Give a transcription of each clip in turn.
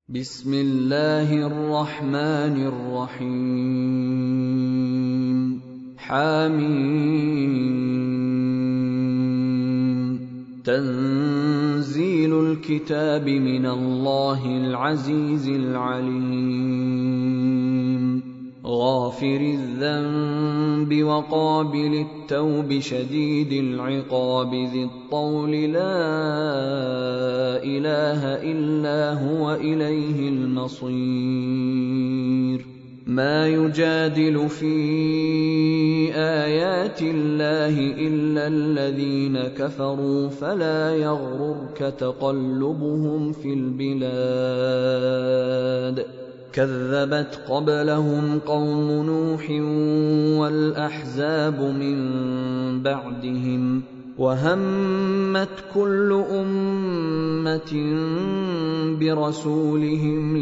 بسم الله الرحمن الرحيم حميم تنزيل الكتاب من الله العزيز العليم غافر الذنب وقابل التوب شديد العقاب ذي الطول لا إله إلا هو إليه المصير ما يجادل في آيات الله إلا الذين كفروا فلا يغررك تقلبهم في البلاد كذبت قبلهم قوم نوح والأحزاب من بعدهم وهمت كل أمة برسولهم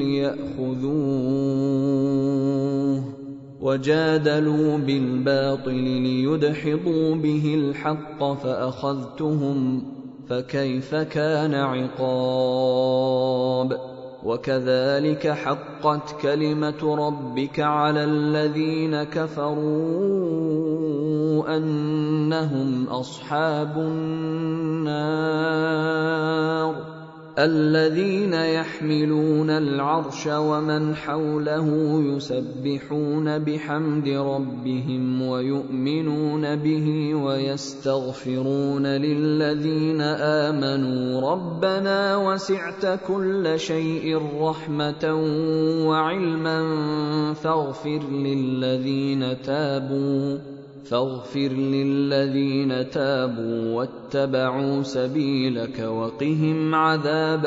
ليأخذوه وجادلوا بالباطل ليدحضوا به الحق فأخذتهم فكيف كان عقاب وكذلك حقت كلمة ربك على الذين كفروا أنهم أصحاب النار الذين يحملون العرش ومن حوله يسبحون بحمد ربهم ويؤمنون به ويستغفرون للذين آمنوا ربنا وسعت كل شيء رحمة وعلما فاغفر للذين تابوا واتبعوا سبيلك وقهم عذاب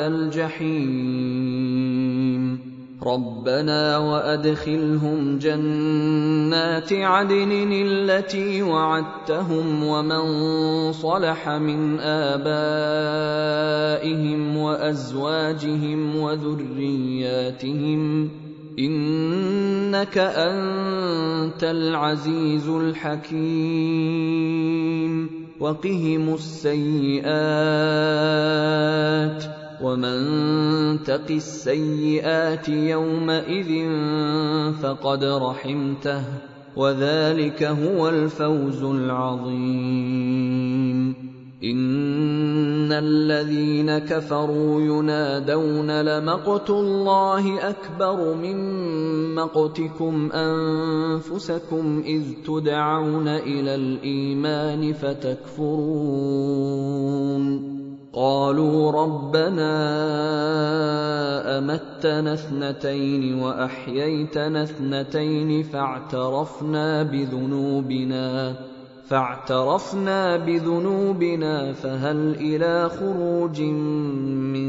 الجحيم ربنا وأدخلهم جنات عدن التي وعدتهم ومن صلح من آبائهم وأزواجهم وذرياتهم إنك أنت العزيز الحكيم وقهم السيئات ومن تق السيئات يومئذ فقد رحمته وذلك هو الفوز العظيم إن الذين كفروا ينادون لمقت الله أكبر من مقتكم أنفسكم إذ تدعون إلى الإيمان فتكفرون قالوا ربنا أمتنا اثنتين وأحييتنا اثنتين فاعترفنا بذنوبنا فهل إلى خروج من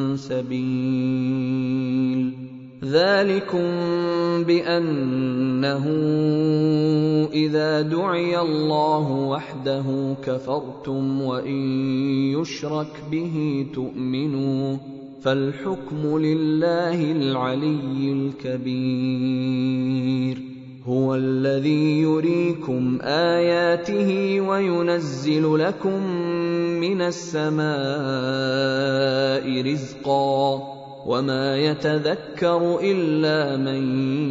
سبيل ذلكم بأنه إذا دعي الله وحده كفرتم وإن يشرك به تؤمنوا فالحكم لله العلي الكبير هو الذي يريكم آياته وينزل لكم من السماء رزقا وما يتذكر إلا من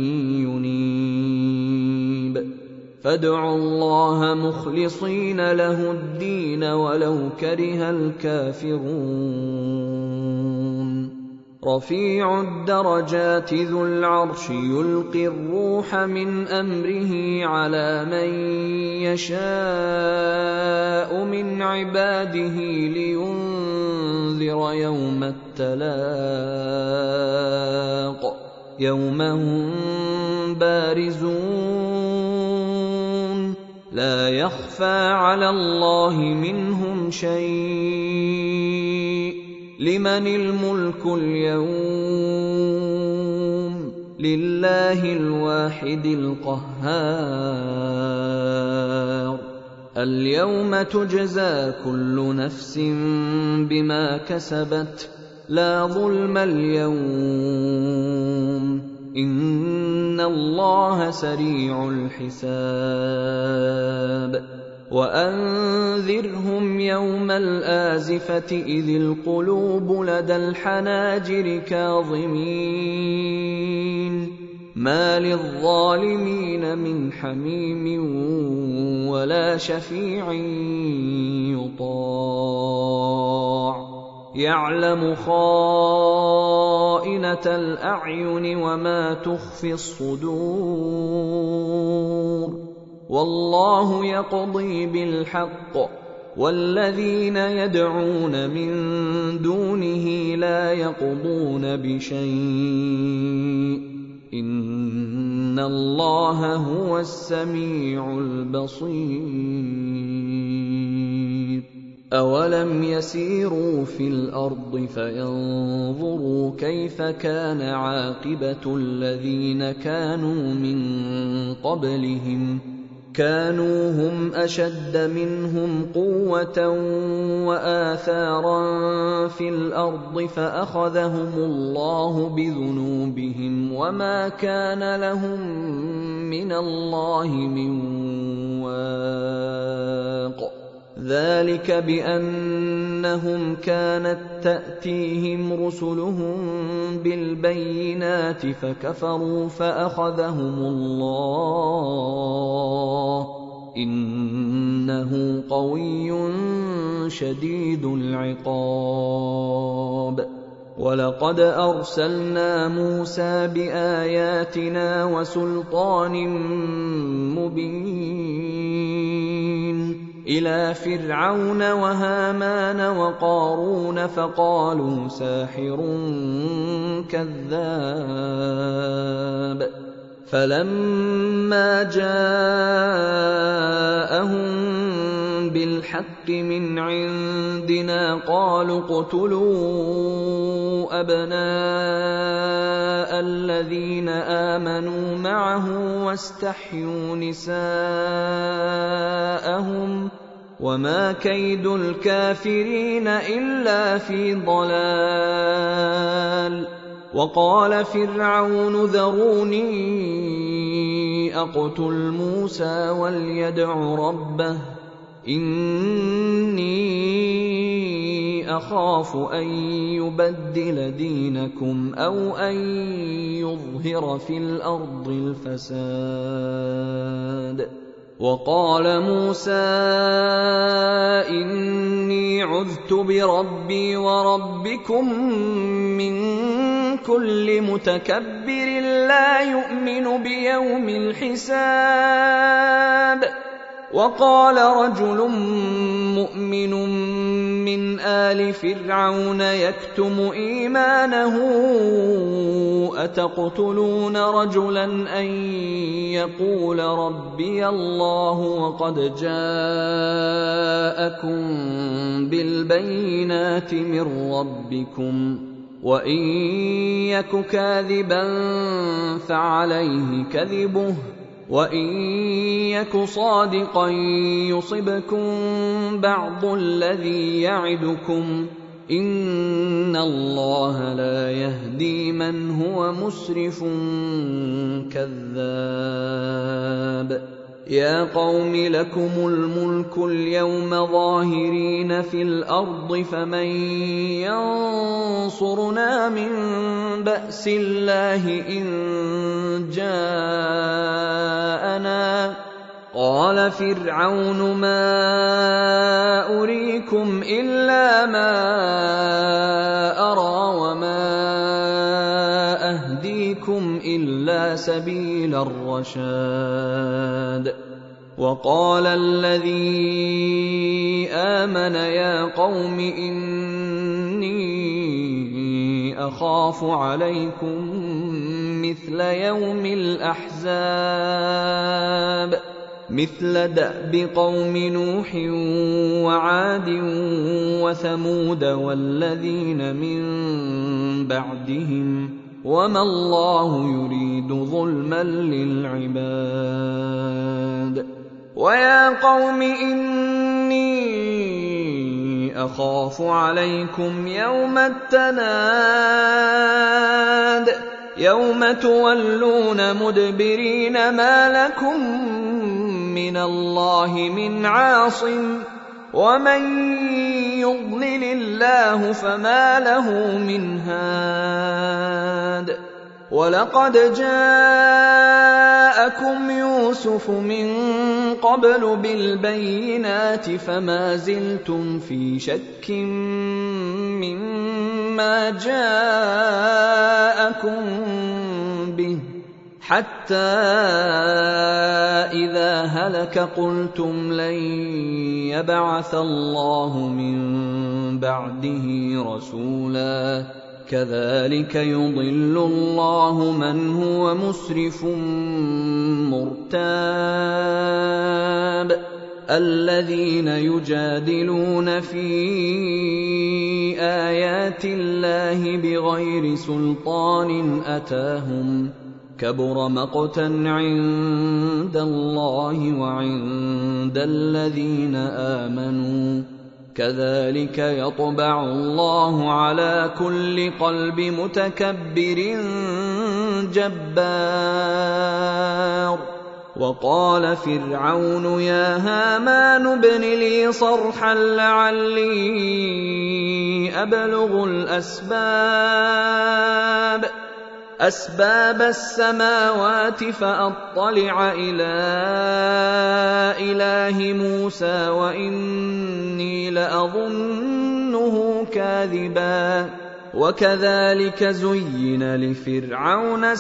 ينيب فادعوا الله مخلصين له الدين ولو كره الكافرون رفيع الدرجات ذو العرش يلقي الروح من أمره على من يشاء من عباده لينذر يوم التلاق يوم هم بارزون لا يخفى على الله منهم شيء لمن الملك اليوم لله الواحد القهار اليوم تجزى كل نفس بما كسبت لا ظلم اليوم إن الله سريع الحساب وأنذرهم يوم الآزفة إذ القلوب لدى الحناجر كاظمين ما للظالمين من حميم ولا شفيع يطاع يعلم خائنة الأعين وما تخفي الصدور والله يقضي بالحق والذين يدعون من دونه لا يقضون بشيء إن الله هو السميع البصير أولم يسيروا في الأرض فينظروا كيف كان عاقبة الذين كانوا من قبلهم كانوا هم أشد منهم قوة وآثارا في الأرض فأخذهم الله بذنوبهم وما كان لهم من الله من واق ذلك بأنهم كانت تأتيهم رسلهم بالبينات فكفروا فأخذهم الله إنه قوي شديد العقاب ولقد أرسلنا موسى بآياتنا وسلطان مبين إلى فرعون وهامان وقارون فقالوا ساحر كذاب فلما جاءهم بالحق من عندنا قالوا اقتلوا أبناء الذين آمنوا معه واستحيوا نساءهم وما كيد الكافرين إلا في ضلال وقال فرعون ذروني أقتل موسى وليدع ربه إني أخاف أن يبدل دينكم أو أن يظهر في الأرض الفساد وقال موسى إني عذت بربي وربكم من كل متكبر لا يؤمن بيوم الحساب وقال رجل مؤمن من آل فرعون يكتم إيمانه أتقتلون رجلا أن يقول ربي الله وقد جاءكم بالبينات من ربكم وإن يك كاذبا فعليه كذبه وإن يك صادقا يصبكم بعض الذي يعدكم إن الله لا يهدي من هو مسرف كذاب يا قوم لكم الملك اليوم ظاهرين في الأرض فمن ينصرنا من بأس الله إن جاءنا قال فرعون ما أريكم إلا ما أرى وما أهديكم إلا سبيل الرشاد وقال الذي آمن يا قوم إني أخاف عليكم مثل يوم الأحزاب مثل دأب قوم نوح وعاد وثمود والذين من بعدهم وما الله يريد ظلما للعباد ويا قوم إني أخاف عليكم يوم التناد يوم تولون مدبرين ما لكم من الله من عاصم ومن يضلل الله فما له من هاد ولقد جاءكم يوسف من قبل بالبينات فما زلتم في شك مما جاءكم به حتى إذا هلك قلتم لن يبعث الله من بعده رسولا كذلك يضل الله من هو مسرف مرتاب الذين يجادلون في آيات الله بغير سلطان أتاهم كبر مقتا عند الله وعند الذين آمنوا كذلك يطبع الله على كل قلب متكبر جبار وقال فرعون يا هامان ابن لي صرحا لعلي أبلغ أسباب السماوات فأطلع إلى إله موسى وإني لأظنه كاذبا وكذلك زين لفرعون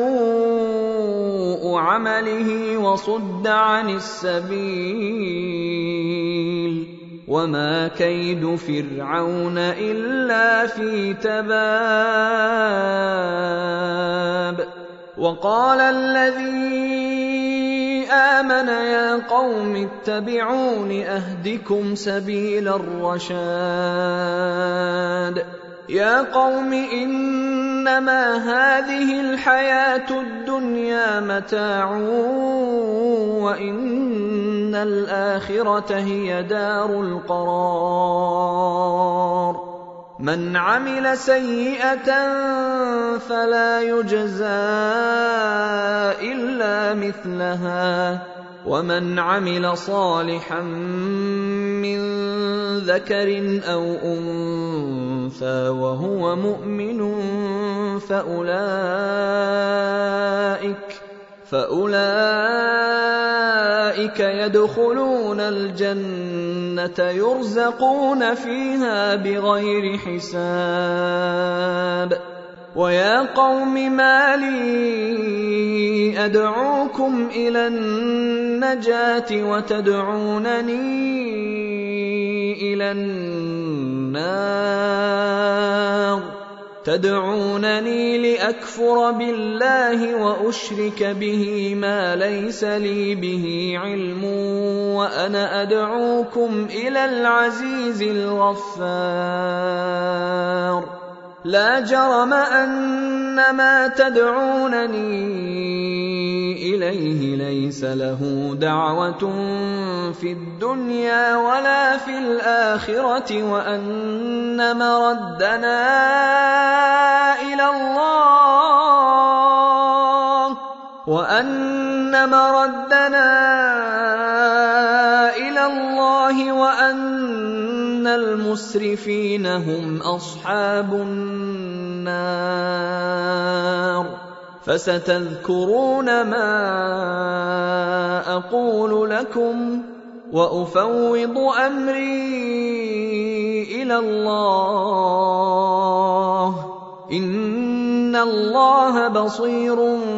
سوء عمله وصد عن السبيل وما كيد فرعون إلا في تباب وقال الذي آمن يا قوم اتبعون أهدكم سبيل الرشاد يا قوم إنما هذه الحياة الدنيا متاع وإن الآخرة هي دار القرار من عمل سيئة فلا يجزى إلا مثلها ومن عمل صالحا من ذكر أو أنثى وهو مؤمن فأولئك يدخلون الجنة يرزقون فيها بغير حساب ويا قوم ما لي أدعوكم إلى النجاة وتدعونني إلى النار تدعونني لأكفر بالله وأشرك به ما ليس لي به علم وأنا أدعوكم إلى العزيز الغفار لا جرم أن ما تدعونني إليه ليس له دعوة في الدنيا ولا في الآخرة وأن مردنا إلى الله وأن المسرفين هم أصحاب النار فستذكرون ما أقول لكم وأفوض أمري إلى الله إن الله بصير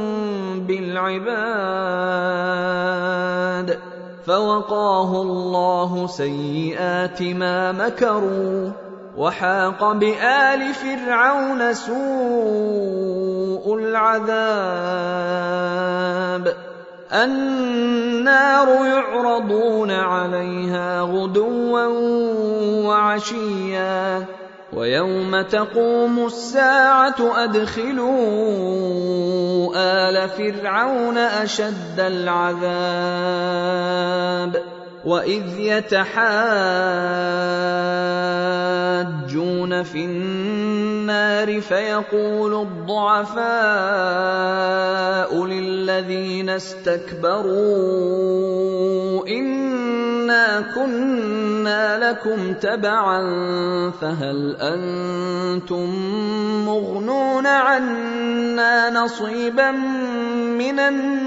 بالعباد فوقاه الله سيئات ما مكروا وحاق بآل فرعون سوء العذاب النار يعرضون عليها غدوا وعشيا ويوم تقوم الساعة أدخلوا آل فرعون أشد العذاب وإذ يتحاجون في النار النَّارِ فَيَقُولُ الضُّعَفَاءُ لِلَّذِينَ اسْتَكْبَرُوا إِنَّا كُنَّا لَكُمْ تَبَعًا فَهَلْ أَنتُم مُّغْنُونَ عَنَّا نَصِيبًا مِّنَ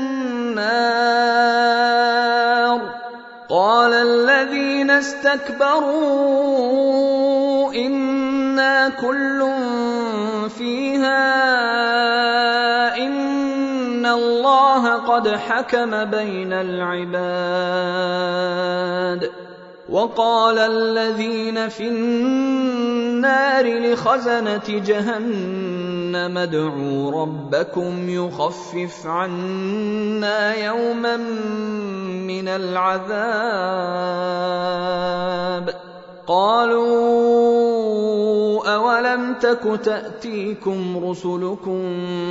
النَّارِ قَالَ الَّذِينَ اسْتَكْبَرُوا إِنَّا كُلٌّ فِيهَا إِنَّ اللَّهَ قَدْ حَكَمَ بَيْنَ الْعِبَادِ وَقَالَ الَّذِينَ فِي النَّارِ لِخَزَنَةِ جَهَنَّمَ ادْعُوا رَبَّكُمْ يُخَفِّفْ عَنَّا يَوْمًا مِّنَ الْعَذَابِ قَالُوا أَوَلَمْ تَكُ تَأْتِيكُمْ رُسُلُكُم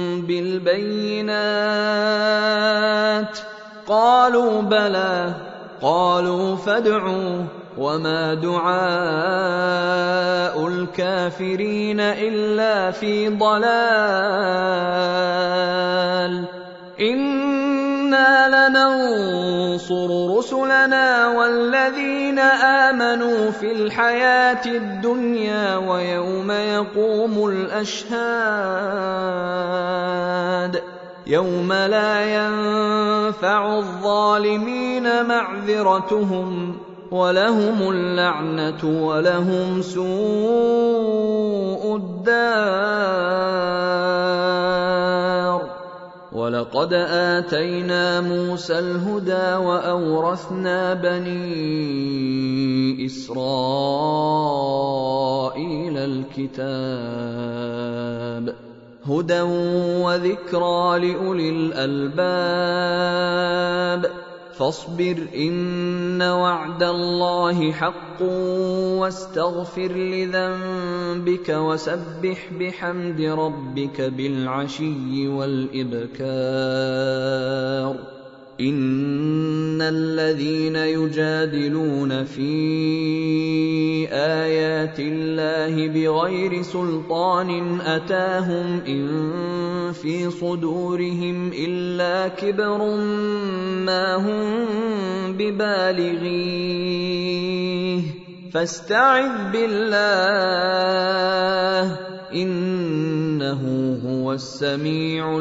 بِالْبَيِّنَاتِ قَالُوا بَلَىٰ قَالُوا فَادْعُوا وَمَا دُعَاءُ الْكَافِرِينَ إِلَّا فِي ضَلَالٍ إِنَّا لَنَنصُرُ رُسُلَنَا وَالَّذِينَ آمَنُوا فِي الْحَيَاةِ الدُّنْيَا وَيَوْمَ يَقُومُ الْأَشْهَادُ يَوْمَ لَا يَنفَعُ الظَّالِمِينَ مَعْذِرَتُهُمْ وَلَهُمُ اللَّعْنَةُ وَلَهُمْ سُوءُ الدَّارِ وَلَقَدْ آتَيْنَا مُوسَى الْهُدَىٰ وَأَوْرَثْنَا بَنِي إِسْرَائِيلَ الْكِتَابَ هُدًى وَذِكْرَىٰ لِأُولِي الْأَلْبَابِ فاصبر إن وعد الله حق واستغفر لذنبك وسبح بحمد ربك بالعشي والإبكار إن الذين يجادلون في آيات الله بغير سلطان أتاهم إن في صدورهم إلا كبر ما هم ببالغيه فاستعذ بالله إنه هو السميع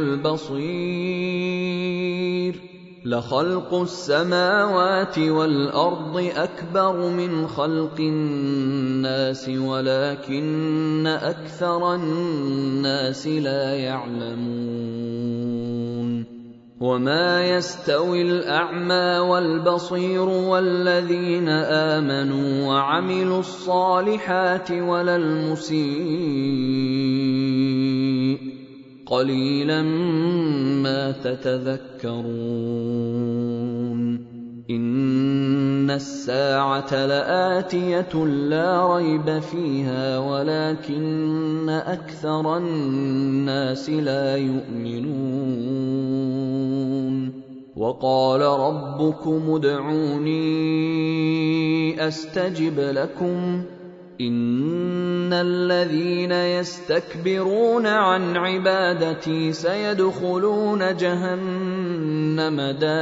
البصير لخلق السماوات والأرض أكبر من خلق الناس ولكن أكثر الناس لا يعلمون وما يستوي الأعمى والبصير والذين آمنوا وعملوا الصالحات ولا المسيء قليلا ما تتذكرون إن الساعة لآتية لا ريب فيها ولكن أكثر الناس لا يؤمنون وقال ربكم ادعوني أستجب لكم إن الذين يستكبرون عن عبادتي سيدخلون جهنم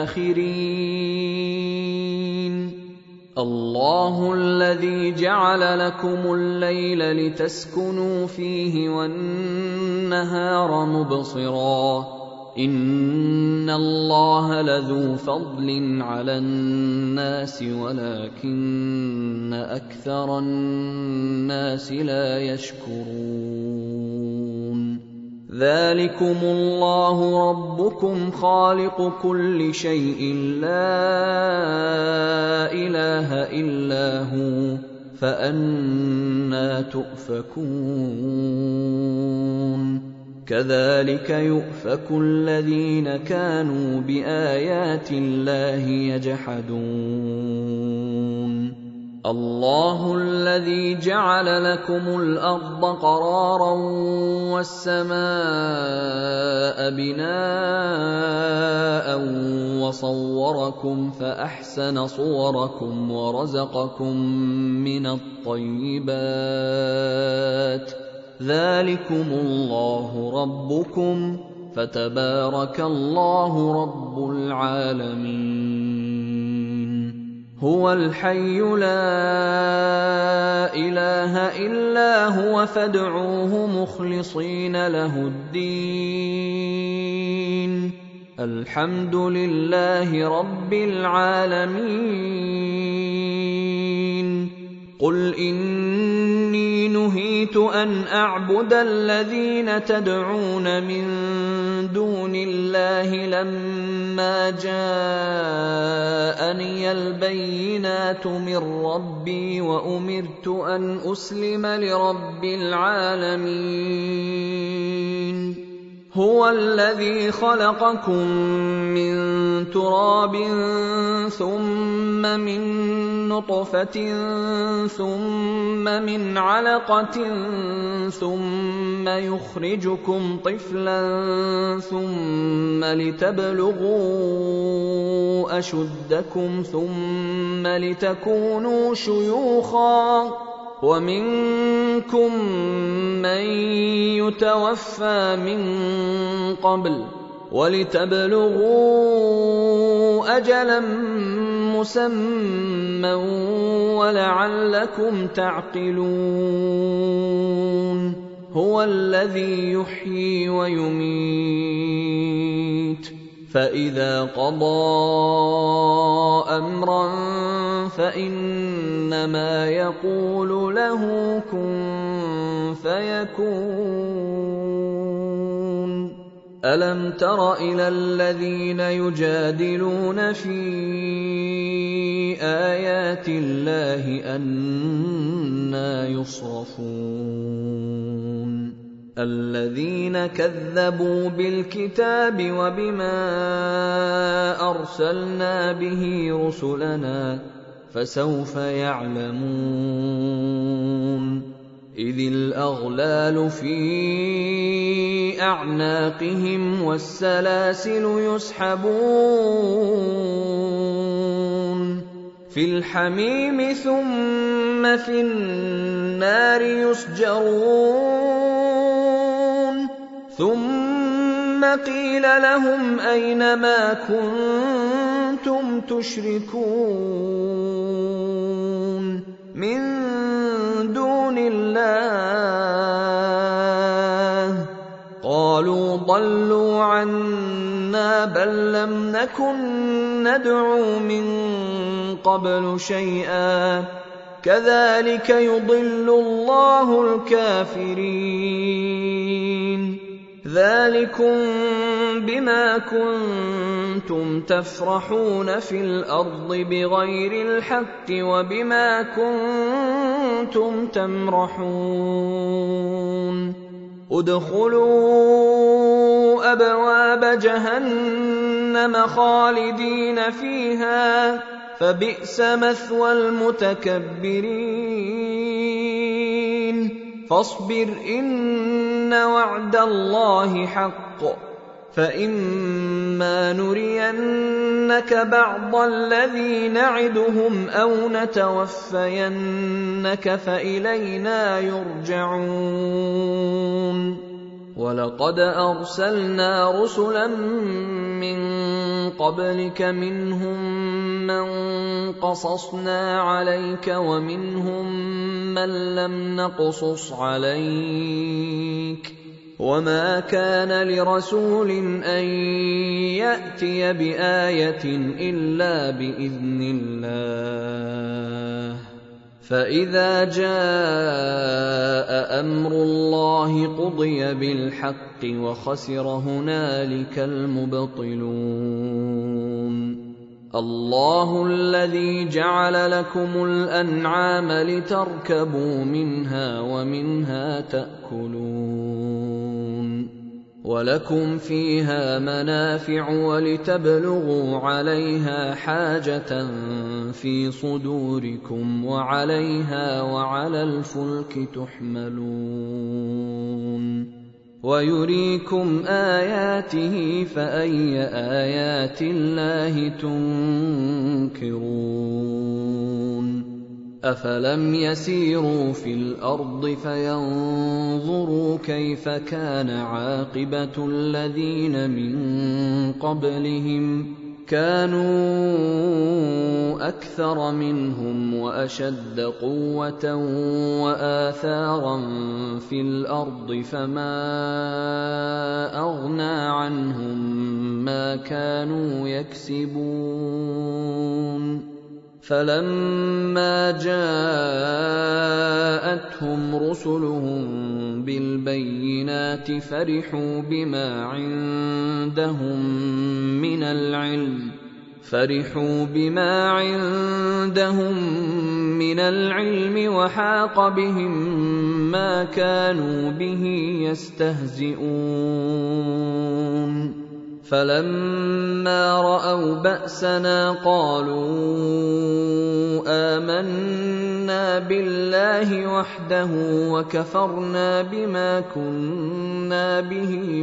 داخرين الله الذي جعل لكم الليل لتسكنوا فيه والنهار مبصرا إن الله لذو فضل على الناس ولكن أكثر الناس لا يشكرون ذلكم الله ربكم خالق كل شيء لا إله إلا هو فأنى تؤفكون كذلك يؤفك الذين كانوا بآيات الله يجحدون الله الذي جعل لكم الأرض قرارا والسماء بناء وصوركم فأحسن صوركم ورزقكم من الطيبات ذلكم الله ربكم فتبارك الله رب العالمين. هو الحي لا إله إلا هو فادعوه مخلصين له الدين الحمد لله رب العالمين. قل إني نهيت أن أعبد الذين تدعون من دون الله لما جاءني البينات من ربي وأمرت أن أسلم لرب العالمين. هو الذي خلقكم من تراب ثم من نطفة ثم من علقة ثم يخرجكم طفلا ثم لتبلغوا أشدكم ثم لتكونوا شيوخا ومنكم من يتوفى من قبل ولتبلغوا أجلا مسمى ولعلكم تعقلون. هو الذي يحيي ويميت فإذا قضى أمرا فإنما يقول له كن فيكون. ألم تر إلى الذين يجادلون في آيات الله أنى يصرفون الذين كذبوا بالكتاب وبما أرسلنا به رسلنا فسوف يعلمون. إذ الأغلال في أعناقهم والسلاسل يسحبون في الحميم ثم في النار يسجرون ثم قيل لهم أين ما كنتم تشركون من دون الله قالوا ضلوا عنا بل لم نكن ندعو من قبل شيئا كذلك يضل الله الكافرين. ذلكم بما كنتم تفرحون في الأرض بغير الحق وبما كنتم تمرحون. ادخلوا أبواب جهنم خالدين فيها فبئس مثوى المتكبرين. فاصبر إن وعد الله حق فإما نرينك بعض الذي نعدهم أو نتوفينك فإلينا يرجعون. ولقد أرسلنا رسلا من قبلك منهم من قصصنا عليك ومنهم من لم نقصص عليك وما كان لرسول أن يأتي بآية إلا بإذن الله. فإذا جاء أمر الله قضي بالحق وخسر هنالك المبطلون. الله الذي جعل لكم الأنعام لتركبوا منها ومنها تأكلون ولكم فيها منافع ولتبلغوا عليها حاجة في صدوركم وعليها وعلى الفلك تحملون ويريكم آياته فأي آيات الله تنكرون. أفلم يسيروا في الأرض فينظروا كيف كان عاقبة الذين من قبلهم كانوا أكثر منهم وأشد قوة وآثارا في الأرض فما أغنى عنهم ما كانوا يكسبون فلما جاءتهم رسلهم بالبينات فرحوا بما عندهم من العلم وحاق بهم ما كانوا به يستهزئون فلما رأوا بأسنا قالوا آمنا بالله وحده وكفرنا بما كنا به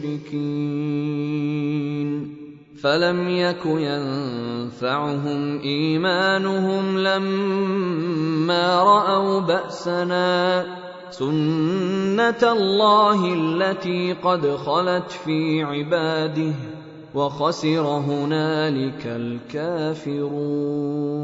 مشركين فلم يك ينفعهم إيمانهم لما رأوا بأسنا سنة الله التي قد خلت في عباده وخسر هنالك الكافرون.